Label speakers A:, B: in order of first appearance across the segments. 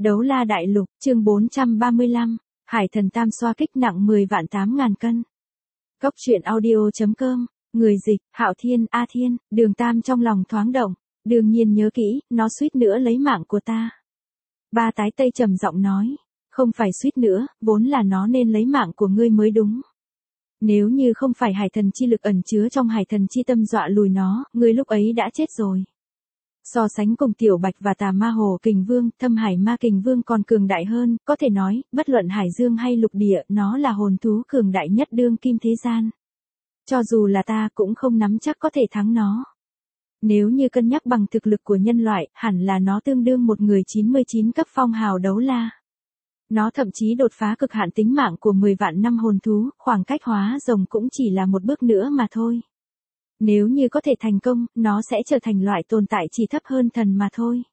A: Đấu La Đại Lục, chương 435, Hải Thần Tam Xoa Kích nặng 10 vạn 8.000 cân. Cốc truyện audio.com, người dịch, Hạo Thiên, A Thiên, Đường Tam trong lòng thoáng động, đương nhiên nhớ kỹ, nó suýt nữa lấy mạng của ta. Ba Tái Tây trầm giọng nói, không phải suýt nữa, vốn là nó nên lấy mạng của ngươi mới đúng. Nếu như không phải hải thần chi lực ẩn chứa trong hải thần chi tâm dọa lùi nó, ngươi lúc ấy đã chết rồi. So sánh cùng Tiểu Bạch và Tà Ma Hồ Kình Vương, Thâm Hải Ma Kình Vương còn cường đại hơn, có thể nói, bất luận hải dương hay lục địa, nó là hồn thú cường đại nhất đương kim thế gian. Cho dù là ta cũng không nắm chắc có thể thắng nó. Nếu như cân nhắc bằng thực lực của nhân loại, hẳn là nó tương đương một người 99 cấp phong hào đấu la. Nó thậm chí đột phá cực hạn tính mạng của 10 vạn năm hồn thú, khoảng cách hóa rồng cũng chỉ là một bước nữa mà thôi. Nếu như có thể thành công, nó sẽ trở thành loại tồn tại chỉ thấp hơn thần mà thôi.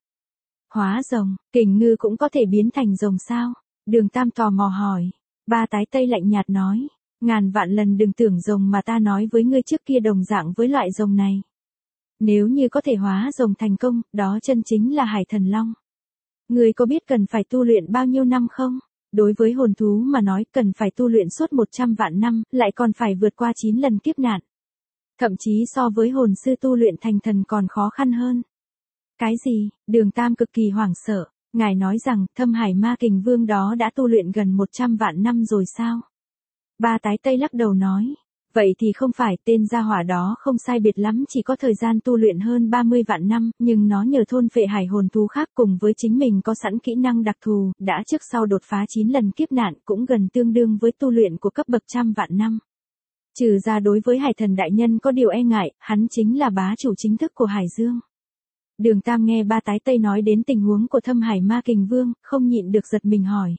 A: Hóa rồng, kình ngư cũng có thể biến thành rồng sao? Đường Tam tò mò hỏi. Ba Tái Tây lạnh nhạt nói, ngàn vạn lần đừng tưởng rồng mà ta nói với ngươi trước kia đồng dạng với loại rồng này. Nếu như có thể hóa rồng thành công, đó chân chính là hải thần long. Ngươi có biết cần phải tu luyện bao nhiêu năm không? Đối với hồn thú mà nói cần phải tu luyện suốt 100 vạn năm, lại còn phải vượt qua 9 lần kiếp nạn. Thậm chí so với hồn sư tu luyện thành thần còn khó khăn hơn. Cái gì? Đường Tam cực kỳ hoảng sợ. Ngài nói rằng Thâm Hải Ma Kình Vương đó đã tu luyện gần 100 vạn năm rồi sao? Ba Tái Tây lắc đầu nói. Vậy thì không phải, tên gia hỏa đó không sai biệt lắm, chỉ có thời gian tu luyện hơn 30 vạn năm, nhưng nó nhờ thôn phệ hải hồn thú khác cùng với chính mình có sẵn kỹ năng đặc thù, đã trước sau đột phá 9 lần kiếp nạn, cũng gần tương đương với tu luyện của cấp bậc trăm vạn năm. Trừ ra đối với hải thần đại nhân có điều e ngại, hắn chính là bá chủ chính thức của Hải Dương. Đường Tam nghe Ba Tái Tây nói đến tình huống của Thâm Hải Ma Kình Vương, không nhịn được giật mình hỏi.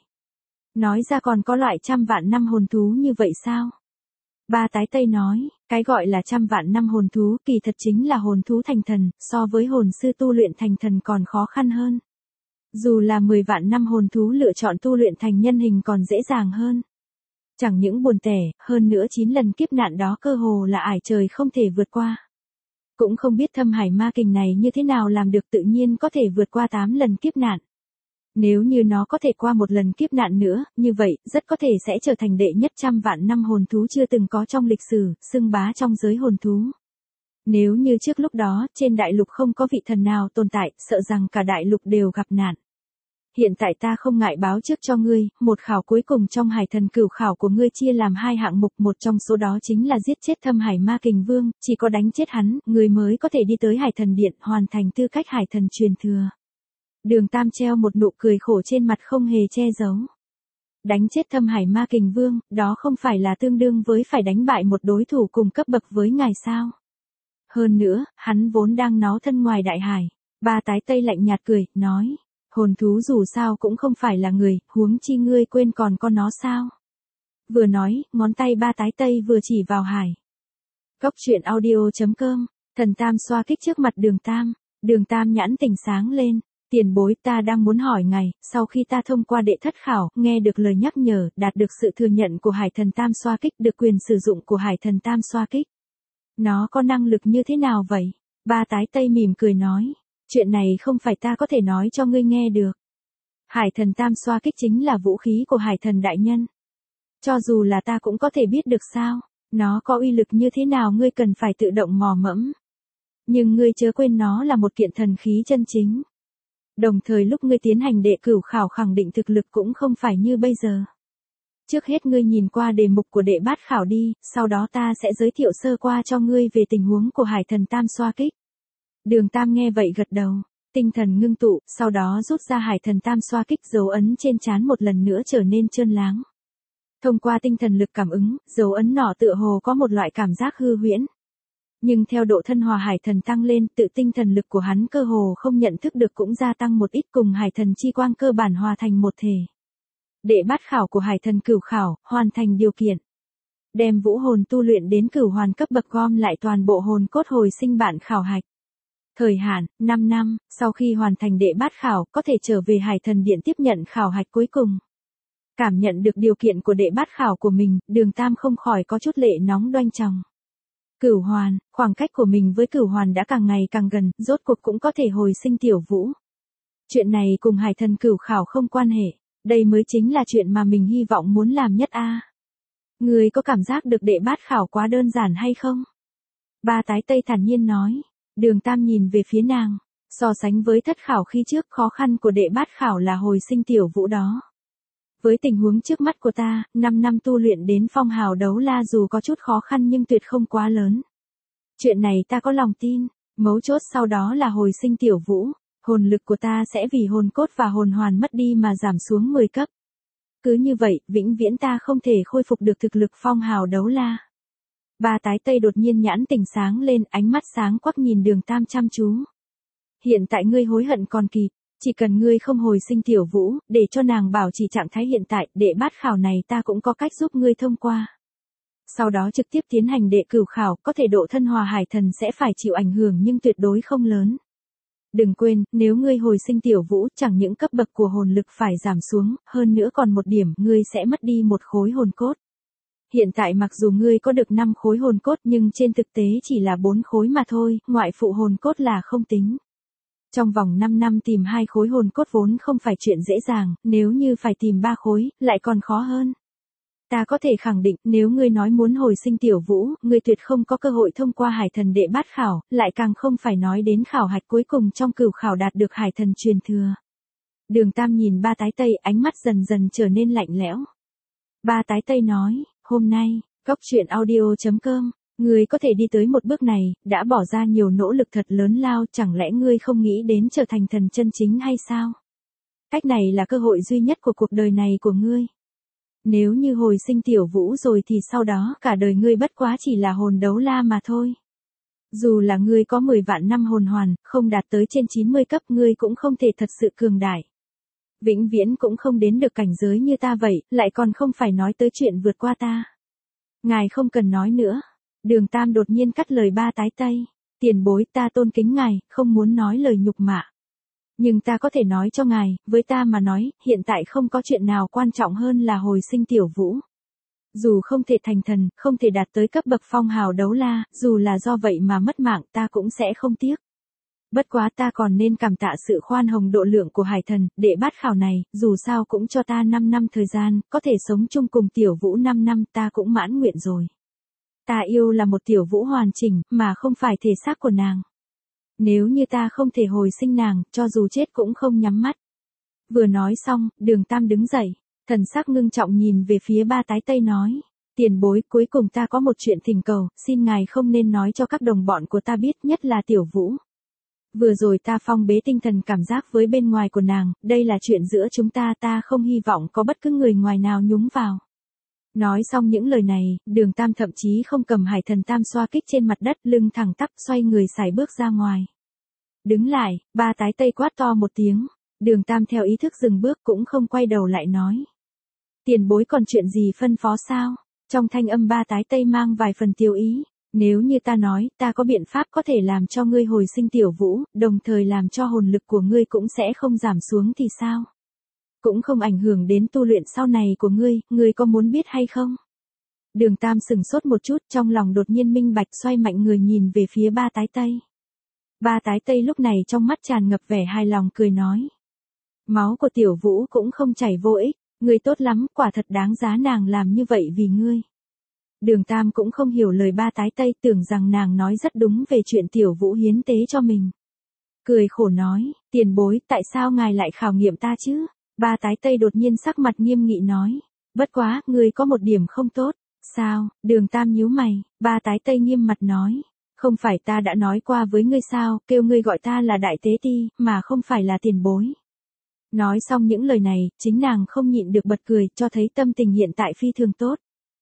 A: Nói ra còn có loại trăm vạn năm hồn thú như vậy sao? Ba Tái Tây nói, cái gọi là trăm vạn năm hồn thú kỳ thật chính là hồn thú thành thần, so với hồn sư tu luyện thành thần còn khó khăn hơn. Dù là 10 vạn năm hồn thú lựa chọn tu luyện thành nhân hình còn dễ dàng hơn. Chẳng những buồn tẻ, hơn nữa 9 lần kiếp nạn đó cơ hồ là ải trời không thể vượt qua. Cũng không biết Thâm Hải Ma Kình này như thế nào làm được tự nhiên có thể vượt qua 8 lần kiếp nạn. Nếu như nó có thể qua một lần kiếp nạn nữa, như vậy, rất có thể sẽ trở thành đệ nhất trăm vạn năm hồn thú chưa từng có trong lịch sử, xưng bá trong giới hồn thú. Nếu như trước lúc đó, trên đại lục không có vị thần nào tồn tại, sợ rằng cả đại lục đều gặp nạn. Hiện tại ta không ngại báo trước cho ngươi, một khảo cuối cùng trong hải thần cửu khảo của ngươi chia làm 2 hạng mục, một trong số đó chính là giết chết Thâm Hải Ma Kình Vương, chỉ có đánh chết hắn, ngươi mới có thể đi tới hải thần điện, hoàn thành tư cách hải thần truyền thừa. Đường Tam treo một nụ cười khổ trên mặt không hề che giấu. Đánh chết Thâm Hải Ma Kình Vương, đó không phải là tương đương với phải đánh bại một đối thủ cùng cấp bậc với ngài sao? Hơn nữa, hắn vốn đang nó thân ngoài đại hải. Ba Tái Tây lạnh nhạt cười, nói. Hồn thú dù sao cũng không phải là người, huống chi ngươi quên còn có nó sao? Vừa nói, ngón tay Ba Tái Tây vừa chỉ vào hải. Cốc truyện audio.com, thần Tam xoa kích trước mặt Đường Tam nhãn tỉnh sáng lên. Tiền bối, ta đang muốn hỏi ngài, sau khi ta thông qua đệ thất khảo, nghe được lời nhắc nhở, đạt được sự thừa nhận của hải thần Tam xoa kích, được quyền sử dụng của hải thần Tam xoa kích. Nó có năng lực như thế nào vậy? Ba Tái Tây mỉm cười nói. Chuyện này không phải ta có thể nói cho ngươi nghe được. Hải thần Tam xoa kích chính là vũ khí của hải thần đại nhân. Cho dù là ta cũng có thể biết được sao. Nó có uy lực như thế nào ngươi cần phải tự động mò mẫm. Nhưng ngươi chớ quên nó là một kiện thần khí chân chính. Đồng thời lúc ngươi tiến hành đệ cửu khảo khẳng định thực lực cũng không phải như bây giờ. Trước hết ngươi nhìn qua đề mục của đệ bát khảo đi, sau đó ta sẽ giới thiệu sơ qua cho ngươi về tình huống của hải thần Tam xoa kích. Đường Tam nghe vậy gật đầu, tinh thần ngưng tụ, sau đó rút ra hải thần Tam xoa kích, dấu ấn trên trán một lần nữa trở nên trơn láng. Thông qua tinh thần lực cảm ứng, dấu ấn nọ tựa hồ có một loại cảm giác hư huyễn. Nhưng theo độ thân hòa hải thần tăng lên, tự tinh thần lực của hắn cơ hồ không nhận thức được cũng gia tăng một ít, cùng hải thần chi quang cơ bản hòa thành một thể. Đệ bát khảo của hải thần cửu khảo, hoàn thành điều kiện. Đem vũ hồn tu luyện đến cửu hoàn cấp bậc, gom lại toàn bộ hồn cốt hồi sinh bản khảo hạch. Thời hạn, 5 năm, sau khi hoàn thành đệ bát khảo, có thể trở về hải thần điện tiếp nhận khảo hạch cuối cùng. Cảm nhận được điều kiện của đệ bát khảo của mình, Đường Tam không khỏi có chút lệ nóng đoanh tròng. Cửu hoàn, khoảng cách của mình với cửu hoàn đã càng ngày càng gần, rốt cuộc cũng có thể hồi sinh tiểu vũ. Chuyện này cùng hải thần cửu khảo không quan hệ, đây mới chính là chuyện mà mình hy vọng muốn làm nhất a. Ngươi có cảm giác được đệ bát khảo quá đơn giản hay không? Ba tái tây thản nhiên nói. Đường Tam nhìn về phía nàng. So sánh với thất khảo khi trước, khó khăn của đệ bát khảo là hồi sinh tiểu vũ đó. Với tình huống trước mắt của ta, 5 năm tu luyện đến phong hào đấu la dù có chút khó khăn nhưng tuyệt không quá lớn. Chuyện này ta có lòng tin, mấu chốt sau đó là hồi sinh tiểu vũ, hồn lực của ta sẽ vì hồn cốt và hồn hoàn mất đi mà giảm xuống 10 cấp. Cứ như vậy, vĩnh viễn ta không thể khôi phục được thực lực phong hào đấu la. Ba tái tây đột nhiên nhãn tỉnh sáng lên, ánh mắt sáng quắc nhìn Đường Tam chăm chú. Hiện tại ngươi hối hận còn kịp, chỉ cần ngươi không hồi sinh tiểu vũ, để cho nàng bảo trì trạng thái hiện tại, đệ bát khảo này ta cũng có cách giúp ngươi thông qua. Sau đó trực tiếp tiến hành đệ cửu khảo, có thể độ thân hòa hải thần sẽ phải chịu ảnh hưởng nhưng tuyệt đối không lớn. Đừng quên, nếu ngươi hồi sinh tiểu vũ, chẳng những cấp bậc của hồn lực phải giảm xuống, hơn nữa còn một điểm, ngươi sẽ mất đi một khối hồn cốt. Hiện tại mặc dù ngươi có được 5 khối hồn cốt nhưng trên thực tế chỉ là 4 khối mà thôi, ngoại phụ hồn cốt là không tính. Trong vòng 5 năm tìm 2 khối hồn cốt vốn không phải chuyện dễ dàng, nếu như phải tìm 3 khối, lại còn khó hơn. Ta có thể khẳng định, nếu ngươi nói muốn hồi sinh tiểu vũ, ngươi tuyệt không có cơ hội thông qua hải thần đệ bát khảo, lại càng không phải nói đến khảo hạch cuối cùng trong cửu khảo đạt được hải thần truyền thừa. Đường Tam nhìn ba tái tây, ánh mắt dần dần trở nên lạnh lẽo. Ba tái tây nói, hôm nay, Cóc Truyện Audio.com, ngươi có thể đi tới một bước này, đã bỏ ra nhiều nỗ lực thật lớn lao, chẳng lẽ ngươi không nghĩ đến trở thành thần chân chính hay sao? Cách này là cơ hội duy nhất của cuộc đời này của ngươi. Nếu như hồi sinh tiểu vũ rồi thì sau đó cả đời ngươi bất quá chỉ là hồn đấu la mà thôi. Dù là ngươi có 10 vạn năm hồn hoàn, không đạt tới trên 90 cấp ngươi cũng không thể thật sự cường đại. Vĩnh viễn cũng không đến được cảnh giới như ta vậy, lại còn không phải nói tới chuyện vượt qua ta. Ngài không cần nói nữa. Đường Tam đột nhiên cắt lời ba tái tây. Tiền bối, ta tôn kính ngài, không muốn nói lời nhục mạ. Nhưng ta có thể nói cho ngài, với ta mà nói, hiện tại không có chuyện nào quan trọng hơn là hồi sinh tiểu vũ. Dù không thể thành thần, không thể đạt tới cấp bậc phong hào đấu la, dù là do vậy mà mất mạng ta cũng sẽ không tiếc. Bất quá ta còn nên cảm tạ sự khoan hồng độ lượng của hải thần, đệ bát khảo này, dù sao cũng cho ta 5 năm thời gian, có thể sống chung cùng tiểu vũ 5 năm ta cũng mãn nguyện rồi. Ta yêu là một tiểu vũ hoàn chỉnh, mà không phải thể xác của nàng. Nếu như ta không thể hồi sinh nàng, cho dù chết cũng không nhắm mắt. Vừa nói xong, Đường Tam đứng dậy, thần sắc ngưng trọng nhìn về phía ba tái tây nói. Tiền bối, cuối cùng ta có một chuyện thỉnh cầu, xin ngài không nên nói cho các đồng bọn của ta biết, nhất là tiểu vũ. Vừa rồi ta phong bế tinh thần cảm giác với bên ngoài của nàng, đây là chuyện giữa chúng ta, ta không hy vọng có bất cứ người ngoài nào nhúng vào. Nói xong những lời này, Đường Tam thậm chí không cầm hải thần tam xoa kích trên mặt đất, lưng thẳng tắp xoay người sải bước ra ngoài. Đứng lại, ba tái tây quát to một tiếng, Đường Tam theo ý thức dừng bước cũng không quay đầu lại nói. Tiền bối còn chuyện gì phân phó sao? Trong thanh âm ba tái tây mang vài phần tiêu ý. Nếu như ta nói, ta có biện pháp có thể làm cho ngươi hồi sinh tiểu vũ, đồng thời làm cho hồn lực của ngươi cũng sẽ không giảm xuống thì sao? Cũng không ảnh hưởng đến tu luyện sau này của ngươi có muốn biết hay không? Đường Tam sừng sốt một chút, trong lòng đột nhiên minh bạch, xoay mạnh người nhìn về phía ba tái tây. Ba tái tây lúc này trong mắt tràn ngập vẻ hài lòng cười nói. Máu của tiểu vũ cũng không chảy vô ích, ngươi tốt lắm, quả thật đáng giá nàng làm như vậy vì ngươi. Đường Tam cũng không hiểu lời ba tái tây, tưởng rằng nàng nói rất đúng về chuyện tiểu vũ hiến tế cho mình. Cười khổ nói, tiền bối, tại sao ngài lại khảo nghiệm ta chứ? Ba tái tây đột nhiên sắc mặt nghiêm nghị nói. Bất quá, ngươi có một điểm không tốt. Sao? Đường Tam nhíu mày, ba tái tây nghiêm mặt nói. Không phải ta đã nói qua với ngươi sao, kêu ngươi gọi ta là đại tế ti, mà không phải là tiền bối. Nói xong những lời này, chính nàng không nhịn được bật cười, cho thấy tâm tình hiện tại phi thường tốt.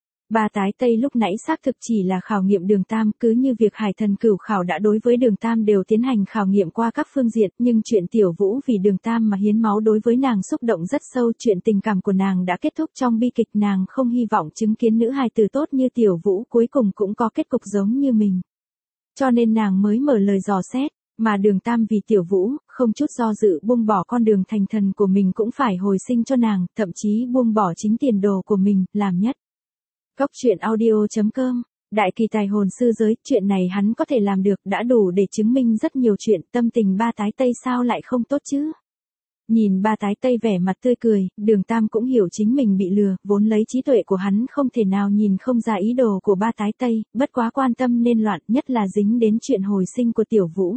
A: Ba tái tây lúc nãy xác thực chỉ là khảo nghiệm Đường Tam, cứ như việc hải thần cửu khảo đã đối với Đường Tam đều tiến hành khảo nghiệm qua các phương diện, nhưng chuyện tiểu vũ vì Đường Tam mà hiến máu đối với nàng xúc động rất sâu, chuyện tình cảm của nàng đã kết thúc trong bi kịch, nàng không hy vọng chứng kiến nữ hài tử tốt như tiểu vũ cuối cùng cũng có kết cục giống như mình. Cho nên nàng mới mở lời dò xét, mà Đường Tam vì tiểu vũ, không chút do dự buông bỏ con đường thành thần của mình cũng phải hồi sinh cho nàng, thậm chí buông bỏ chính tiền đồ của mình, làm nhất. Cóc Truyện Audio.com, đại kỳ tài hồn sư giới, chuyện này hắn có thể làm được, đã đủ để chứng minh rất nhiều chuyện, tâm tình ba tái tây sao lại không tốt chứ? Nhìn ba tái tây vẻ mặt tươi cười, Đường Tam cũng hiểu chính mình bị lừa, vốn lấy trí tuệ của hắn không thể nào nhìn không ra ý đồ của ba tái tây, bất quá quan tâm nên loạn, nhất là dính đến chuyện hồi sinh của Tiểu Vũ.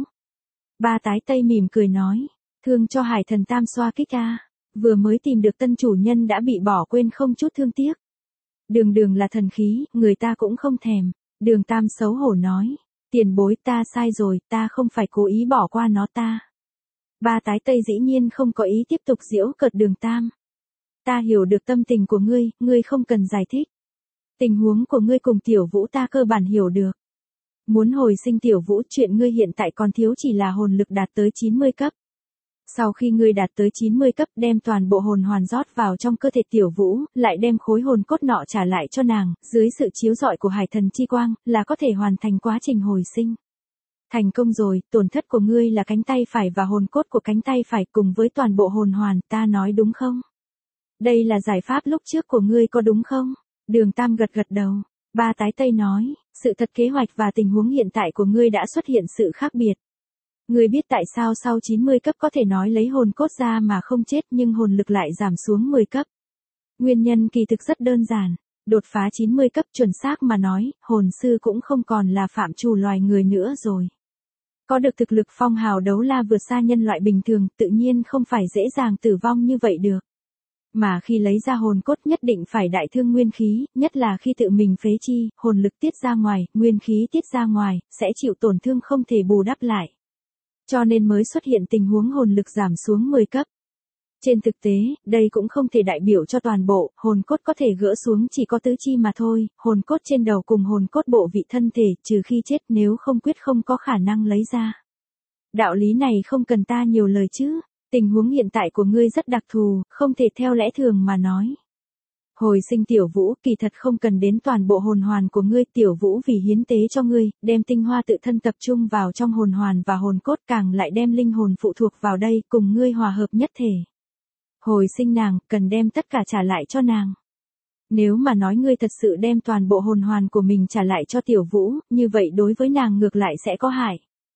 A: Ba tái tây mỉm cười nói, thương cho Hải Thần Tam xoa kích a, vừa mới tìm được tân chủ nhân đã bị bỏ quên không chút thương tiếc. Đường Đường là thần khí, người ta cũng không thèm. Đường Tam xấu hổ nói, tiền bối ta sai rồi, ta không phải cố ý bỏ qua nó ta. Ba tái tây dĩ nhiên không có ý tiếp tục giễu cợt Đường Tam. Ta hiểu được tâm tình của ngươi không cần giải thích. Tình huống của ngươi cùng Tiểu Vũ ta cơ bản hiểu được. Muốn hồi sinh Tiểu Vũ, chuyện ngươi hiện tại còn thiếu chỉ là hồn lực đạt tới 90 cấp. Sau khi ngươi đạt tới 90 cấp đem toàn bộ hồn hoàn rót vào trong cơ thể Tiểu Vũ, lại đem khối hồn cốt nọ trả lại cho nàng, dưới sự chiếu rọi của Hải Thần Chi Quang, là có thể hoàn thành quá trình hồi sinh. Thành công rồi, tổn thất của ngươi là cánh tay phải và hồn cốt của cánh tay phải cùng với toàn bộ hồn hoàn, ta nói đúng không? Đây là giải pháp lúc trước của ngươi có đúng không? Đường Tam gật gật đầu. Ba tái tây nói, sự thật kế hoạch và tình huống hiện tại của ngươi đã xuất hiện sự khác biệt. Ngươi biết tại sao sau 90 cấp có thể nói lấy hồn cốt ra mà không chết nhưng hồn lực lại giảm xuống 10 cấp. Nguyên nhân kỳ thực rất đơn giản. Đột phá 90 cấp chuẩn xác mà nói, hồn sư cũng không còn là phạm trù loài người nữa rồi. Có được thực lực phong hào đấu la vượt xa nhân loại bình thường, tự nhiên không phải dễ dàng tử vong như vậy được. Mà khi lấy ra hồn cốt nhất định phải đại thương nguyên khí, nhất là khi tự mình phế chi, hồn lực tiết ra ngoài, nguyên khí tiết ra ngoài, sẽ chịu tổn thương không thể bù đắp lại. Cho nên mới xuất hiện tình huống hồn lực giảm xuống 10 cấp. Trên thực tế, đây cũng không thể đại biểu cho toàn bộ, hồn cốt có thể gỡ xuống chỉ có tứ chi mà thôi, hồn cốt trên đầu cùng hồn cốt bộ vị thân thể, trừ khi chết nếu không quyết không có khả năng lấy ra. Đạo lý này không cần ta nhiều lời chứ, tình huống hiện tại của ngươi rất đặc thù, không thể theo lẽ thường mà nói. Hồi sinh Tiểu Vũ kỳ thật không cần đến toàn bộ hồn hoàn của ngươi, Tiểu Vũ vì hiến tế cho ngươi, đem tinh hoa tự thân tập trung vào trong hồn hoàn và hồn cốt càng lại đem linh hồn phụ thuộc vào đây cùng ngươi hòa hợp nhất thể. Hồi sinh nàng, cần đem tất cả trả lại cho nàng. Nếu mà nói ngươi thật sự đem toàn bộ hồn hoàn của mình trả lại cho Tiểu Vũ, như vậy đối với nàng ngược lại sẽ có hại.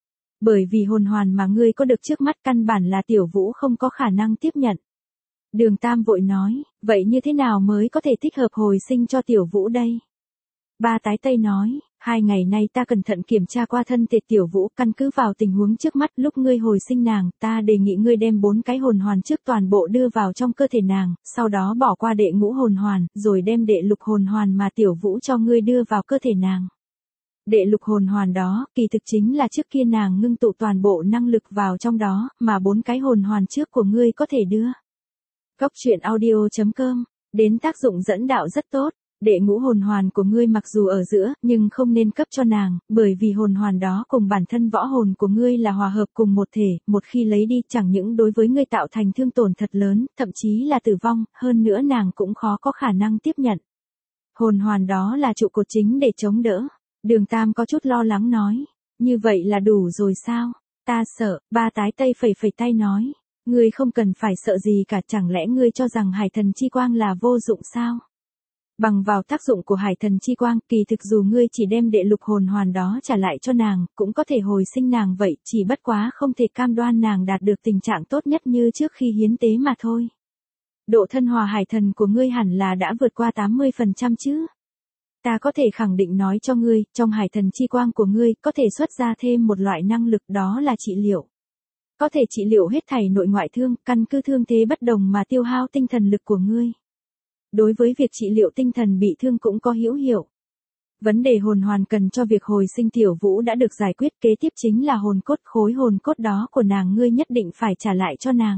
A: Bởi vì hồn hoàn mà ngươi có được trước mắt căn bản là Tiểu Vũ không có khả năng tiếp nhận. Đường Tam vội nói, vậy như thế nào mới có thể thích hợp hồi sinh cho Tiểu Vũ đây? Ba tái tây nói, 2 ngày nay ta cẩn thận kiểm tra qua thân thể Tiểu Vũ, căn cứ vào tình huống trước mắt lúc ngươi hồi sinh nàng, ta đề nghị ngươi đem 4 cái hồn hoàn trước toàn bộ đưa vào trong cơ thể nàng, sau đó bỏ qua đệ ngũ hồn hoàn, rồi đem đệ lục hồn hoàn mà Tiểu Vũ cho ngươi đưa vào cơ thể nàng. Đệ lục hồn hoàn đó, kỳ thực chính là trước kia nàng ngưng tụ toàn bộ năng lực vào trong đó, mà 4 cái hồn hoàn trước của ngươi có thể đưa. Góc truyện audio.com, đến tác dụng dẫn đạo rất tốt. Đệ ngũ hồn hoàn của ngươi mặc dù ở giữa, nhưng không nên cấp cho nàng, bởi vì hồn hoàn đó cùng bản thân võ hồn của ngươi là hòa hợp cùng một thể, một khi lấy đi chẳng những đối với ngươi tạo thành thương tổn thật lớn, thậm chí là tử vong, hơn nữa nàng cũng khó có khả năng tiếp nhận. Hồn hoàn đó là trụ cột chính để chống đỡ. Đường Tam có chút lo lắng nói, như vậy là đủ rồi sao? Ta sợ, ba tái tây phẩy phẩy tay nói, ngươi không cần phải sợ gì cả, chẳng lẽ ngươi cho rằng Hải Thần Chi Quang là vô dụng sao? Bằng vào tác dụng của Hải Thần Chi Quang, kỳ thực dù ngươi chỉ đem đệ lục hồn hoàn đó trả lại cho nàng, cũng có thể hồi sinh nàng vậy, chỉ bất quá không thể cam đoan nàng đạt được tình trạng tốt nhất như trước khi hiến tế mà thôi. Độ thân hòa Hải Thần của ngươi hẳn là đã vượt qua 80% chứ? Ta có thể khẳng định nói cho ngươi, trong Hải Thần Chi Quang của ngươi, có thể xuất ra thêm một loại năng lực đó là trị liệu. Có thể trị liệu hết thảy nội ngoại thương, căn cứ thương thế bất đồng mà tiêu hao tinh thần lực của ngươi. Đối với việc trị liệu tinh thần bị thương cũng có hữu hiệu. Vấn đề hồn hoàn cần cho việc hồi sinh Tiểu Vũ đã được giải quyết, kế tiếp chính là hồn cốt, khối hồn cốt đó của nàng ngươi nhất định phải trả lại cho nàng.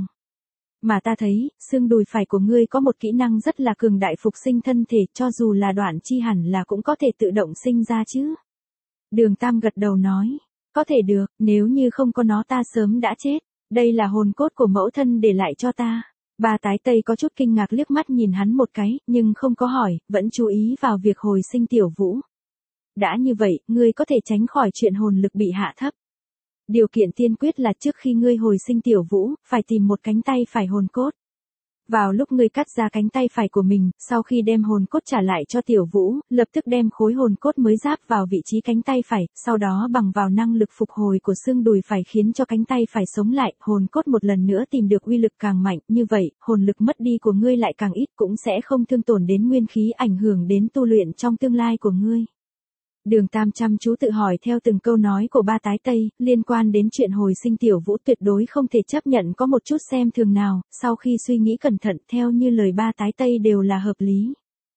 A: Mà ta thấy, xương đùi phải của ngươi có một kỹ năng rất là cường đại phục sinh thân thể, cho dù là đoạn chi hẳn là cũng có thể tự động sinh ra chứ. Đường Tam gật đầu nói, có thể được, nếu như không có nó ta sớm đã chết, đây là hồn cốt của mẫu thân để lại cho ta. Ba tái tây có chút kinh ngạc liếc mắt nhìn hắn một cái, nhưng không có hỏi, vẫn chú ý vào việc hồi sinh Tiểu Vũ. Đã như vậy, ngươi có thể tránh khỏi chuyện hồn lực bị hạ thấp. Điều kiện tiên quyết là trước khi ngươi hồi sinh Tiểu Vũ, phải tìm một cánh tay phải hồn cốt. Vào lúc ngươi cắt ra cánh tay phải của mình, sau khi đem hồn cốt trả lại cho Tiểu Vũ, lập tức đem khối hồn cốt mới giáp vào vị trí cánh tay phải, sau đó bằng vào năng lực phục hồi của xương đùi phải khiến cho cánh tay phải sống lại, hồn cốt một lần nữa tìm được uy lực càng mạnh, như vậy, hồn lực mất đi của ngươi lại càng ít cũng sẽ không thương tổn đến nguyên khí ảnh hưởng đến tu luyện trong tương lai của ngươi. Đường Tam chăm chú tự hỏi theo từng câu nói của ba tái Tây, liên quan đến chuyện hồi sinh Tiểu Vũ tuyệt đối không thể chấp nhận có một chút xem thường nào, sau khi suy nghĩ cẩn thận theo như lời ba tái Tây đều là hợp lý.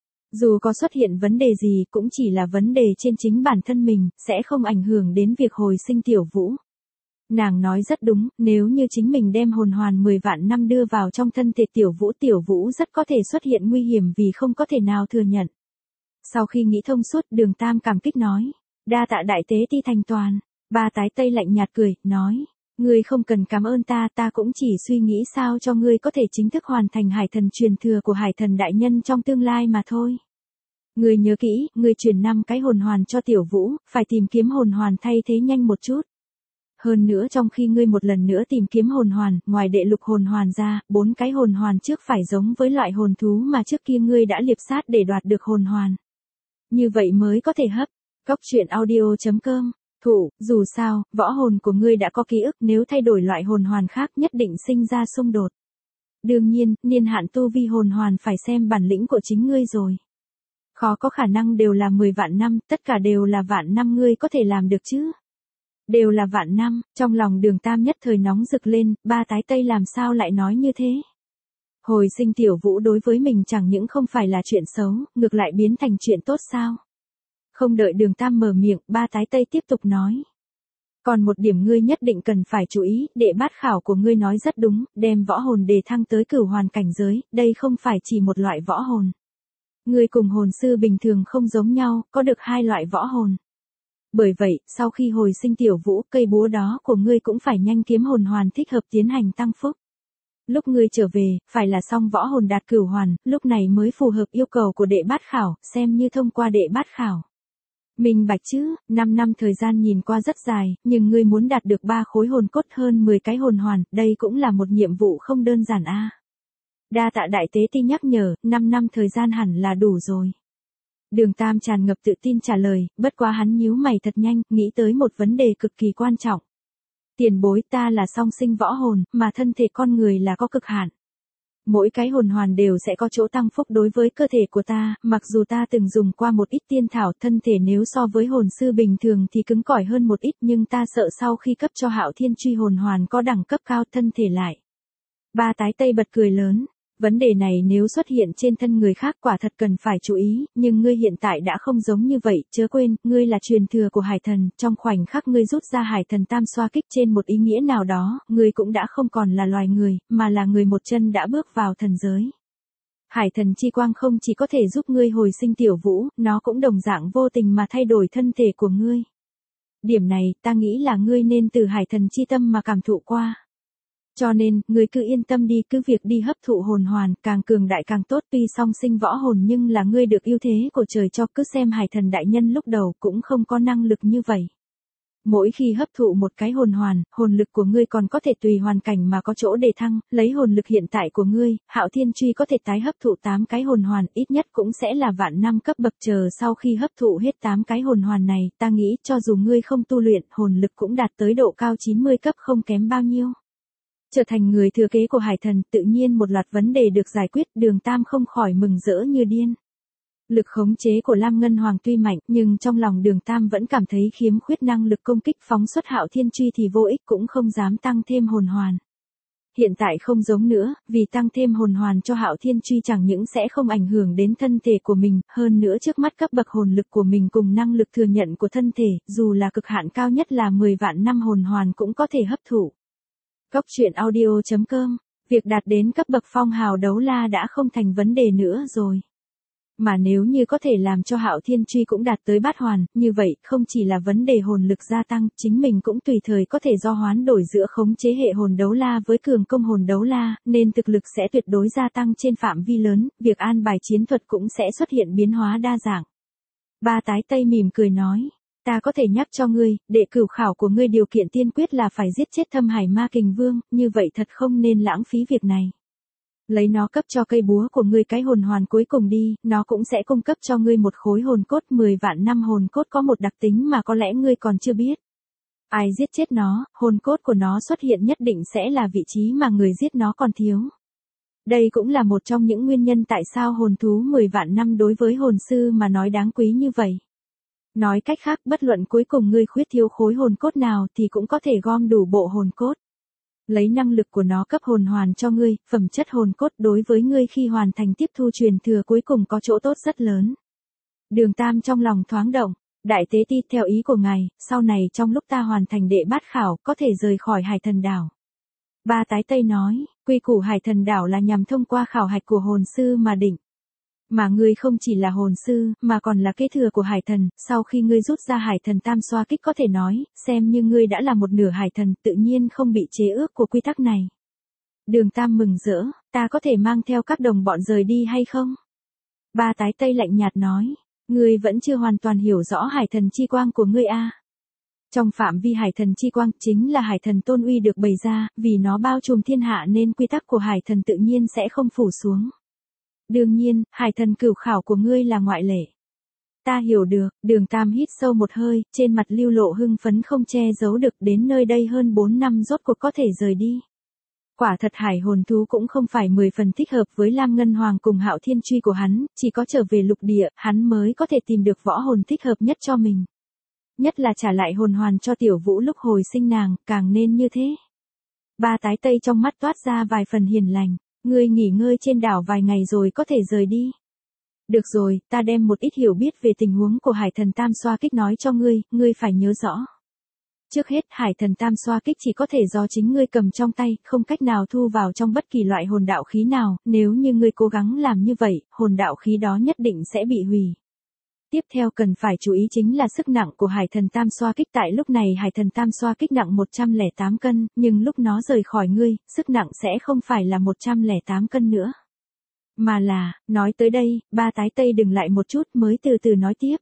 A: Dù có xuất hiện vấn đề gì cũng chỉ là vấn đề trên chính bản thân mình, sẽ không ảnh hưởng đến việc hồi sinh Tiểu Vũ. Nàng nói rất đúng, nếu như chính mình đem hồn hoàn 10 vạn năm đưa vào trong thân thể Tiểu Vũ rất có thể xuất hiện nguy hiểm vì không có thể nào thừa nhận. Sau khi nghĩ thông suốt, Đường Tam cảm kích nói, đa tạ đại tế ti thành toàn. Ba tái Tây lạnh nhạt cười, nói, ngươi không cần cảm ơn ta cũng chỉ suy nghĩ sao cho ngươi có thể chính thức hoàn thành hải thần truyền thừa của hải thần đại nhân trong tương lai mà thôi. Ngươi nhớ kỹ, ngươi truyền 5 cái hồn hoàn cho Tiểu Vũ, phải tìm kiếm hồn hoàn thay thế nhanh một chút. Hơn nữa trong khi ngươi một lần nữa tìm kiếm hồn hoàn, ngoài đệ lục hồn hoàn ra, 4 cái hồn hoàn trước phải giống với loại hồn thú mà trước kia ngươi đã liệp sát để đoạt được hồn hoàn. Như vậy mới có thể hấp. Cốc truyện audio.com. Thủ, dù sao, võ hồn của ngươi đã có ký ức, nếu thay đổi loại hồn hoàn khác nhất định sinh ra xung đột. Đương nhiên, niên hạn tu vi hồn hoàn phải xem bản lĩnh của chính ngươi rồi. Khó có khả năng đều là 10 vạn năm, tất cả đều là vạn năm ngươi có thể làm được chứ. Đều là vạn năm, trong lòng Đường Tam nhất thời nóng rực lên, ba tái Tây làm sao lại nói như thế. Hồi sinh Tiểu Vũ đối với mình chẳng những không phải là chuyện xấu, ngược lại biến thành chuyện tốt sao. Không đợi Đường Tam mở miệng, ba tái Tây tiếp tục nói. Còn một điểm ngươi nhất định cần phải chú ý, đệ bát khảo của ngươi nói rất đúng, đem võ hồn đề thăng tới cửu hoàn cảnh giới, đây không phải chỉ một loại võ hồn. Ngươi cùng hồn sư bình thường không giống nhau, có được 2 loại võ hồn. Bởi vậy, sau khi hồi sinh Tiểu Vũ, cây búa đó của ngươi cũng phải nhanh kiếm hồn hoàn thích hợp tiến hành tăng phúc. Lúc ngươi trở về, phải là xong võ hồn đạt cửu hoàn, lúc này mới phù hợp yêu cầu của đệ bát khảo, xem như thông qua đệ bát khảo. Minh bạch chứ, 5 năm thời gian nhìn qua rất dài, nhưng ngươi muốn đạt được 3 khối hồn cốt hơn 10 cái hồn hoàn, đây cũng là một nhiệm vụ không đơn giản a. Đa tạ đại tế ti nhắc nhở, 5 năm thời gian hẳn là đủ rồi. Đường Tam tràn ngập tự tin trả lời, bất quá hắn nhíu mày thật nhanh, nghĩ tới một vấn đề cực kỳ quan trọng. Tiền bối, ta là song sinh võ hồn, mà thân thể con người là có cực hạn. Mỗi cái hồn hoàn đều sẽ có chỗ tăng phúc đối với cơ thể của ta, mặc dù ta từng dùng qua một ít tiên thảo, thân thể nếu so với hồn sư bình thường thì cứng cỏi hơn một ít, nhưng ta sợ sau khi cấp cho Hạo Thiên Truy hồn hoàn có đẳng cấp cao thân thể lại. Ba tái Tây bật cười lớn. Vấn đề này nếu xuất hiện trên thân người khác quả thật cần phải chú ý, nhưng ngươi hiện tại đã không giống như vậy, chớ quên, ngươi là truyền thừa của hải thần, trong khoảnh khắc ngươi rút ra hải thần tam xoa kích trên một ý nghĩa nào đó, ngươi cũng đã không còn là loài người, mà là người một chân đã bước vào thần giới. Hải thần chi quang không chỉ có thể giúp ngươi hồi sinh Tiểu Vũ, nó cũng đồng dạng vô tình mà thay đổi thân thể của ngươi. Điểm này, ta nghĩ là ngươi nên từ hải thần chi tâm mà cảm thụ qua. Cho nên, ngươi cứ yên tâm đi, cứ việc đi hấp thụ hồn hoàn, càng cường đại càng tốt, tuy song sinh võ hồn nhưng là ngươi được ưu thế của trời cho, cứ xem hải thần đại nhân lúc đầu cũng không có năng lực như vậy. Mỗi khi hấp thụ một cái hồn hoàn, hồn lực của ngươi còn có thể tùy hoàn cảnh mà có chỗ đề thăng, lấy hồn lực hiện tại của ngươi, Hạo Thiên Truy có thể tái hấp thụ 8 cái hồn hoàn, ít nhất cũng sẽ là vạn năm cấp bậc, chờ sau khi hấp thụ hết 8 cái hồn hoàn này, ta nghĩ cho dù ngươi không tu luyện, hồn lực cũng đạt tới độ cao 90 cấp không kém bao nhiêu. Trở thành người thừa kế của hải thần, tự nhiên một loạt vấn đề được giải quyết, Đường Tam không khỏi mừng rỡ như điên. Lực khống chế của Lam Ngân Hoàng tuy mạnh, nhưng trong lòng Đường Tam vẫn cảm thấy khiếm khuyết năng lực công kích, phóng xuất Hạo Thiên Truy thì vô ích, cũng không dám tăng thêm hồn hoàn. Hiện tại không giống nữa, vì tăng thêm hồn hoàn cho Hạo Thiên Truy chẳng những sẽ không ảnh hưởng đến thân thể của mình, hơn nữa trước mắt cấp bậc hồn lực của mình cùng năng lực thừa nhận của thân thể, dù là cực hạn cao nhất là 10 vạn năm hồn hoàn cũng có thể hấp thụ. Cốc truyện audio.com, việc đạt đến cấp bậc phong hào đấu la đã không thành vấn đề nữa rồi. Mà nếu như có thể làm cho Hạo Thiên Truy cũng đạt tới bát hoàn, như vậy không chỉ là vấn đề hồn lực gia tăng, chính mình cũng tùy thời có thể do hoán đổi giữa khống chế hệ hồn đấu la với cường công hồn đấu la, nên thực lực sẽ tuyệt đối gia tăng trên phạm vi lớn, việc an bài chiến thuật cũng sẽ xuất hiện biến hóa đa dạng. Ba tái Tây mỉm cười nói. Ta có thể nhắc cho ngươi, đệ cửu khảo của ngươi điều kiện tiên quyết là phải giết chết Thâm Hải Ma Kình Vương, như vậy thật không nên lãng phí việc này. Lấy nó cấp cho cây búa của ngươi cái hồn hoàn cuối cùng đi, nó cũng sẽ cung cấp cho ngươi một khối hồn cốt. 10 vạn năm hồn cốt có một đặc tính mà có lẽ ngươi còn chưa biết. Ai giết chết nó, hồn cốt của nó xuất hiện nhất định sẽ là vị trí mà người giết nó còn thiếu. Đây cũng là một trong những nguyên nhân tại sao hồn thú 10 vạn năm đối với hồn sư mà nói đáng quý như vậy. Nói cách khác, bất luận cuối cùng ngươi khuyết thiếu khối hồn cốt nào thì cũng có thể gom đủ bộ hồn cốt. Lấy năng lực của nó cấp hồn hoàn cho ngươi, phẩm chất hồn cốt đối với ngươi khi hoàn thành tiếp thu truyền thừa cuối cùng có chỗ tốt rất lớn. Đường Tam trong lòng thoáng động, đại tế ti theo ý của ngài, sau này trong lúc ta hoàn thành đệ bát khảo có thể rời khỏi Hải Thần Đảo. Ba Tái Tây nói, quy củ Hải Thần Đảo là nhằm thông qua khảo hạch của hồn sư mà định. Mà ngươi không chỉ là hồn sư, mà còn là kế thừa của Hải Thần, sau khi ngươi rút ra Hải Thần Tam xoa kích có thể nói, xem như ngươi đã là một nửa Hải Thần, tự nhiên không bị chế ước của quy tắc này. Đường Tam mừng rỡ, ta có thể mang theo các đồng bọn rời đi hay không? Ba Tái Tây lạnh nhạt nói, ngươi vẫn chưa hoàn toàn hiểu rõ Hải Thần chi quang của ngươi a. Trong phạm vi Hải Thần chi quang chính là Hải Thần tôn uy được bày ra, vì nó bao trùm thiên hạ nên quy tắc của Hải Thần tự nhiên sẽ không phủ xuống. Đương nhiên, Hải Thần cửu khảo của ngươi là ngoại lệ. Ta hiểu được, Đường Tam hít sâu một hơi, trên mặt lưu lộ hưng phấn không che giấu được, đến nơi đây hơn 4 năm rốt cuộc có thể rời đi. Quả thật hải hồn thú cũng không phải 10 phần thích hợp với Lam Ngân Hoàng cùng Hạo Thiên Truy của hắn, chỉ có trở về lục địa, hắn mới có thể tìm được võ hồn thích hợp nhất cho mình. Nhất là trả lại hồn hoàn cho Tiểu Vũ lúc hồi sinh nàng, càng nên như thế. Ba Tái Tây trong mắt toát ra vài phần hiền lành, ngươi nghỉ ngơi trên đảo vài ngày rồi có thể rời đi. Được rồi, ta đem một ít hiểu biết về tình huống của Hải Thần Tam xoa kích nói cho ngươi phải nhớ rõ. Trước hết, Hải Thần Tam xoa kích chỉ có thể do chính ngươi cầm trong tay, không cách nào thu vào trong bất kỳ loại hồn đạo khí nào, nếu như ngươi cố gắng làm như vậy, hồn đạo khí đó nhất định sẽ bị hủy. Tiếp theo cần phải chú ý chính là sức nặng của Hải Thần Tam xoa kích. Tại lúc này Hải Thần Tam xoa kích nặng 108 cân, nhưng lúc nó rời khỏi ngươi, sức nặng sẽ không phải là 108 cân nữa. Mà là, nói tới đây, Ba Tái Tây dừng lại một chút mới từ từ nói tiếp.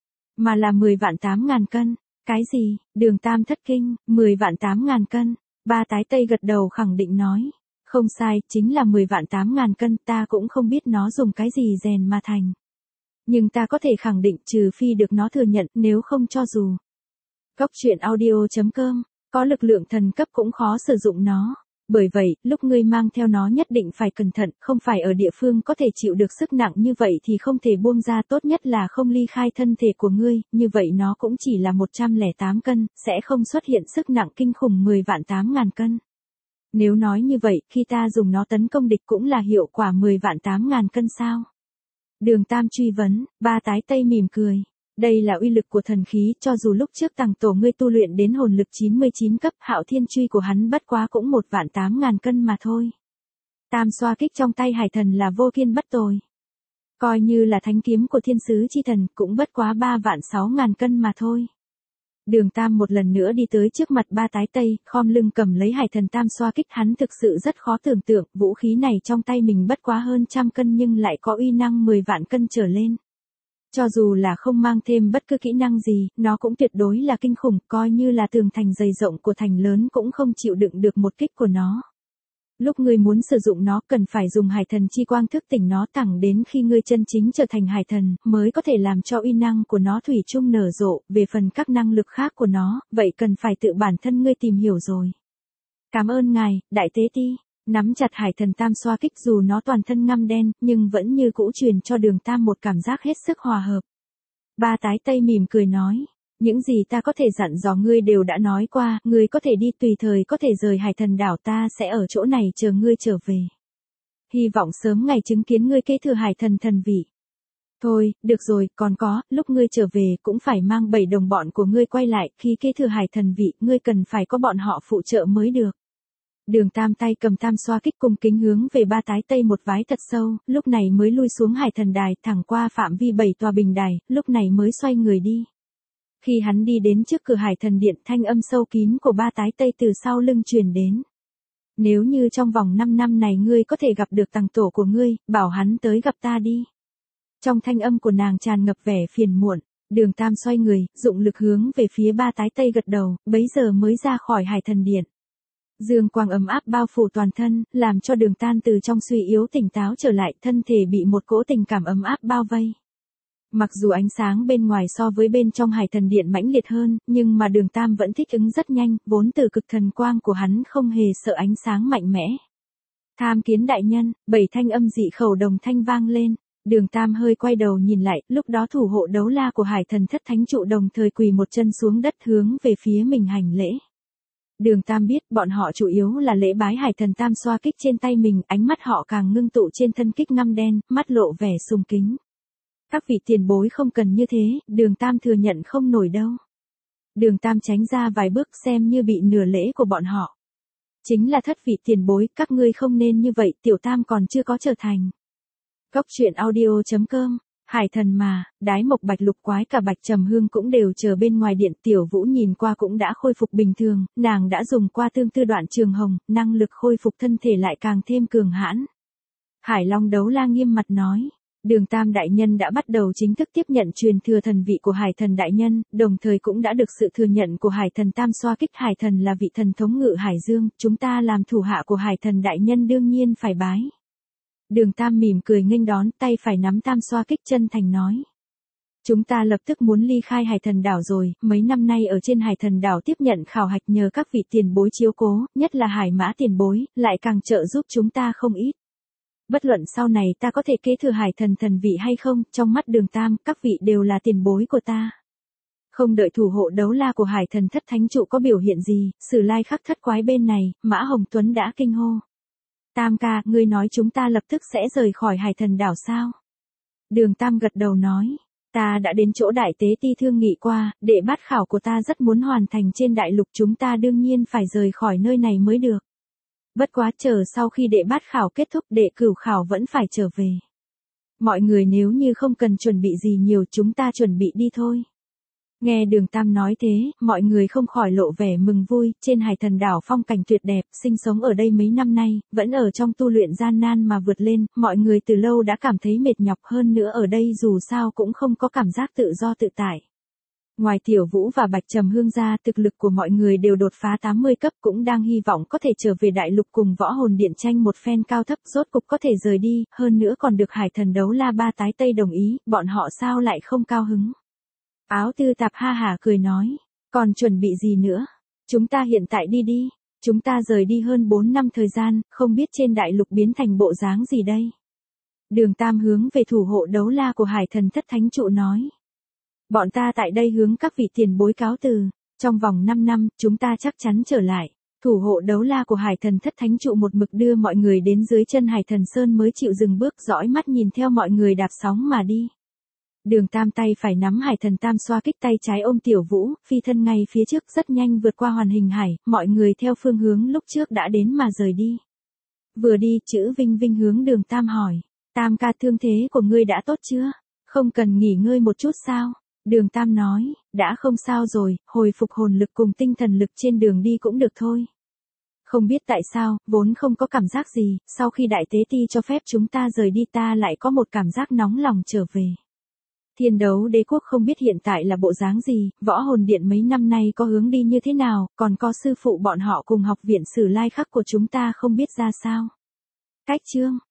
A: Mà là 10 vạn 8 ngàn cân. Cái gì? Đường Tam thất kinh, 10 vạn 8 ngàn cân. Ba Tái Tây gật đầu khẳng định nói. Không sai, chính là 10 vạn 8 ngàn cân, ta cũng không biết nó dùng cái gì rèn mà thành. Nhưng ta có thể khẳng định trừ phi được nó thừa nhận, nếu không cho dù. Góc truyện audio.com, có lực lượng thần cấp cũng khó sử dụng nó. Bởi vậy, lúc ngươi mang theo nó nhất định phải cẩn thận, không phải ở địa phương có thể chịu được sức nặng như vậy thì không thể buông ra, tốt nhất là không ly khai thân thể của ngươi, như vậy nó cũng chỉ là 108 cân, sẽ không xuất hiện sức nặng kinh khủng 10 vạn 8 ngàn cân. Nếu nói như vậy, khi ta dùng nó tấn công địch cũng là hiệu quả 10 vạn 8 ngàn cân sao? Đường Tam truy vấn, Ba Tái Tây mỉm cười. Đây là uy lực của thần khí, cho dù lúc trước Tằng Tổ ngươi tu luyện đến hồn lực 99 cấp, Hạo Thiên Truy của hắn bất quá cũng 1 vạn 8 ngàn cân mà thôi. Tam xoa kích trong tay Hải Thần là vô kiên bất tồi. Coi như là thánh kiếm của Thiên Sứ Chi Thần cũng bất quá 3 vạn 6 ngàn cân mà thôi. Đường Tam một lần nữa đi tới trước mặt Ba Tái Tây, khom lưng cầm lấy Hải Thần Tam xoa kích, hắn thực sự rất khó tưởng tượng, vũ khí này trong tay mình bất quá hơn 100 cân nhưng lại có uy năng 10 vạn cân trở lên. Cho dù là không mang thêm bất cứ kỹ năng gì, nó cũng tuyệt đối là kinh khủng, coi như là tường thành dày rộng của thành lớn cũng không chịu đựng được một kích của nó. Lúc ngươi muốn sử dụng nó cần phải dùng Hải Thần chi quang thức tỉnh nó, thẳng đến khi ngươi chân chính trở thành Hải Thần, mới có thể làm cho uy năng của nó thủy chung nở rộ. Về phần các năng lực khác của nó, vậy cần phải tự bản thân ngươi tìm hiểu rồi. Cảm ơn ngài, Đại Tế Ti. Nắm chặt Hải Thần Tam xoa kích, dù nó toàn thân ngăm đen, nhưng vẫn như cũ truyền cho Đường Tam một cảm giác hết sức hòa hợp. Ba Tái Tây mỉm cười nói, những gì ta có thể dặn dò ngươi đều đã nói qua, ngươi có thể đi, tùy thời có thể rời Hải Thần Đảo, ta sẽ ở chỗ này chờ ngươi trở về. Hy vọng sớm ngày chứng kiến ngươi kế thừa Hải Thần thần vị. Thôi, được rồi, còn có, lúc ngươi trở về cũng phải mang 7 đồng bọn của ngươi quay lại, khi kế thừa Hải Thần vị, ngươi cần phải có bọn họ phụ trợ mới được. Đường Tam tay cầm tam xoa kích cung kính hướng về Ba Tái Tây một vái thật sâu, lúc này mới lui xuống Hải Thần Đài, thẳng qua phạm vi 7 tòa bình đài, lúc này mới xoay người đi. Khi hắn đi đến trước cửa Hải Thần Điện, thanh âm sâu kín của Ba Tái Tây từ sau lưng truyền đến. Nếu như trong vòng 5 năm này ngươi có thể gặp được Tằng Tổ của ngươi, bảo hắn tới gặp ta đi. Trong thanh âm của nàng tràn ngập vẻ phiền muộn, Đường Tam xoay người, dụng lực hướng về phía Ba Tái Tây gật đầu, bấy giờ mới ra khỏi Hải Thần Điện. Dương quang ấm áp bao phủ toàn thân, làm cho Đường Tam từ trong suy yếu tỉnh táo trở lại, thân thể bị một cỗ tình cảm ấm áp bao vây. Mặc dù ánh sáng bên ngoài so với bên trong Hải Thần Điện mãnh liệt hơn, nhưng mà Đường Tam vẫn thích ứng rất nhanh, vốn từ cực thần quang của hắn không hề sợ ánh sáng mạnh mẽ. Tham kiến đại nhân, 7 thanh âm dị khẩu đồng thanh vang lên. Đường Tam hơi quay đầu nhìn lại, lúc đó thủ hộ đấu la của Hải Thần Thất Thánh Trụ đồng thời quỳ một chân xuống đất hướng về phía mình hành lễ. Đường Tam biết bọn họ chủ yếu là lễ bái Hải Thần Tam xoa kích trên tay mình, ánh mắt họ càng ngưng tụ trên thân kích ngăm đen, mắt lộ vẻ sùng kính. Các vị tiền bối không cần như thế, Đường Tam thừa nhận không nổi đâu. Đường Tam tránh ra vài bước xem như bị nửa lễ của bọn họ. Chính là thất vị tiền bối, các ngươi không nên như vậy, tiểu Tam còn chưa có trở thành. Cốc truyện audio.com, Hải Thần mà, Đái Mộc Bạch Lục Quái cả Bạch Trầm Hương cũng đều chờ bên ngoài điện. Tiểu Vũ nhìn qua cũng đã khôi phục bình thường, nàng đã dùng qua tương tư đoạn trường hồng, năng lực khôi phục thân thể lại càng thêm cường hãn. Hải Long đấu la nghiêm mặt nói. Đường Tam đại nhân đã bắt đầu chính thức tiếp nhận truyền thừa thần vị của Hải Thần đại nhân, đồng thời cũng đã được sự thừa nhận của Hải Thần Tam xoa kích. Hải Thần là vị thần thống ngự Hải Dương, chúng ta làm thủ hạ của Hải Thần đại nhân đương nhiên phải bái. Đường Tam mỉm cười nghênh đón, tay phải nắm tam xoa kích, chân thành nói. Chúng ta lập tức muốn ly khai Hải Thần đảo rồi, mấy năm nay ở trên Hải Thần đảo tiếp nhận khảo hạch nhờ các vị tiền bối chiếu cố, nhất là Hải Mã tiền bối, lại càng trợ giúp chúng ta không ít. Bất luận sau này ta có thể kế thừa Hải Thần thần vị hay không, trong mắt Đường Tam, các vị đều là tiền bối của ta. Không đợi thủ hộ đấu la của Hải Thần Thất Thánh Trụ có biểu hiện gì, Sử Lai Khắc thất quái bên này, Mã Hồng Tuấn đã kinh hô. Tam ca, ngươi nói chúng ta lập tức sẽ rời khỏi Hải Thần đảo sao? Đường Tam gật đầu nói, ta đã đến chỗ đại tế ti thương nghị qua, đệ bát khảo của ta rất muốn hoàn thành trên đại lục, chúng ta đương nhiên phải rời khỏi nơi này mới được. Bất quá chờ sau khi đệ bát khảo kết thúc, đệ cửu khảo vẫn phải trở về. Mọi người nếu như không cần chuẩn bị gì nhiều, chúng ta chuẩn bị đi thôi. Nghe Đường Tam nói thế, mọi người không khỏi lộ vẻ mừng vui. Trên Hải Thần đảo phong cảnh tuyệt đẹp, sinh sống ở đây mấy năm nay, vẫn ở trong tu luyện gian nan mà vượt lên, mọi người từ lâu đã cảm thấy mệt nhọc, hơn nữa ở đây dù sao cũng không có cảm giác tự do tự tại. Ngoài Tiểu Vũ và Bạch Trầm Hương ra, thực lực của mọi người đều đột phá 80 cấp, cũng đang hy vọng có thể trở về đại lục cùng Võ Hồn Điện tranh một phen cao thấp, rốt cục có thể rời đi, hơn nữa còn được Hải Thần đấu la Ba Tái Tây đồng ý, bọn họ sao lại không cao hứng. Áo Tư Tạp ha hả cười nói, còn chuẩn bị gì nữa? Chúng ta hiện tại đi đi, chúng ta rời đi hơn 4 năm thời gian, không biết trên đại lục biến thành bộ dáng gì đây. Đường Tam hướng về thủ hộ đấu la của Hải Thần Thất Thánh Trụ nói. Bọn ta tại đây hướng các vị tiền bối cáo từ, trong vòng 5 năm, chúng ta chắc chắn trở lại. Thủ hộ đấu la của Hải Thần Thất Thánh Trụ một mực đưa mọi người đến dưới chân Hải Thần Sơn mới chịu dừng bước, dõi mắt nhìn theo mọi người đạp sóng mà đi. Đường Tam tay phải nắm Hải Thần Tam xoa kích, tay trái ôm Tiểu Vũ, phi thân ngay phía trước rất nhanh vượt qua hoàn hình hải, mọi người theo phương hướng lúc trước đã đến mà rời đi. Vừa đi, chữ Vinh Vinh hướng Đường Tam hỏi, Tam ca, thương thế của ngươi đã tốt chưa? Không cần nghỉ ngơi một chút sao? Đường Tam nói, đã không sao rồi, hồi phục hồn lực cùng tinh thần lực trên đường đi cũng được thôi. Không biết tại sao, vốn không có cảm giác gì, sau khi đại tế ti cho phép chúng ta rời đi ta lại có một cảm giác nóng lòng trở về. Thiên Đấu Đế quốc không biết hiện tại là bộ dáng gì, Võ Hồn Điện mấy năm nay có hướng đi như thế nào, còn có sư phụ bọn họ cùng học viện Sử Lai Khắc của chúng ta không biết ra sao. Cách chương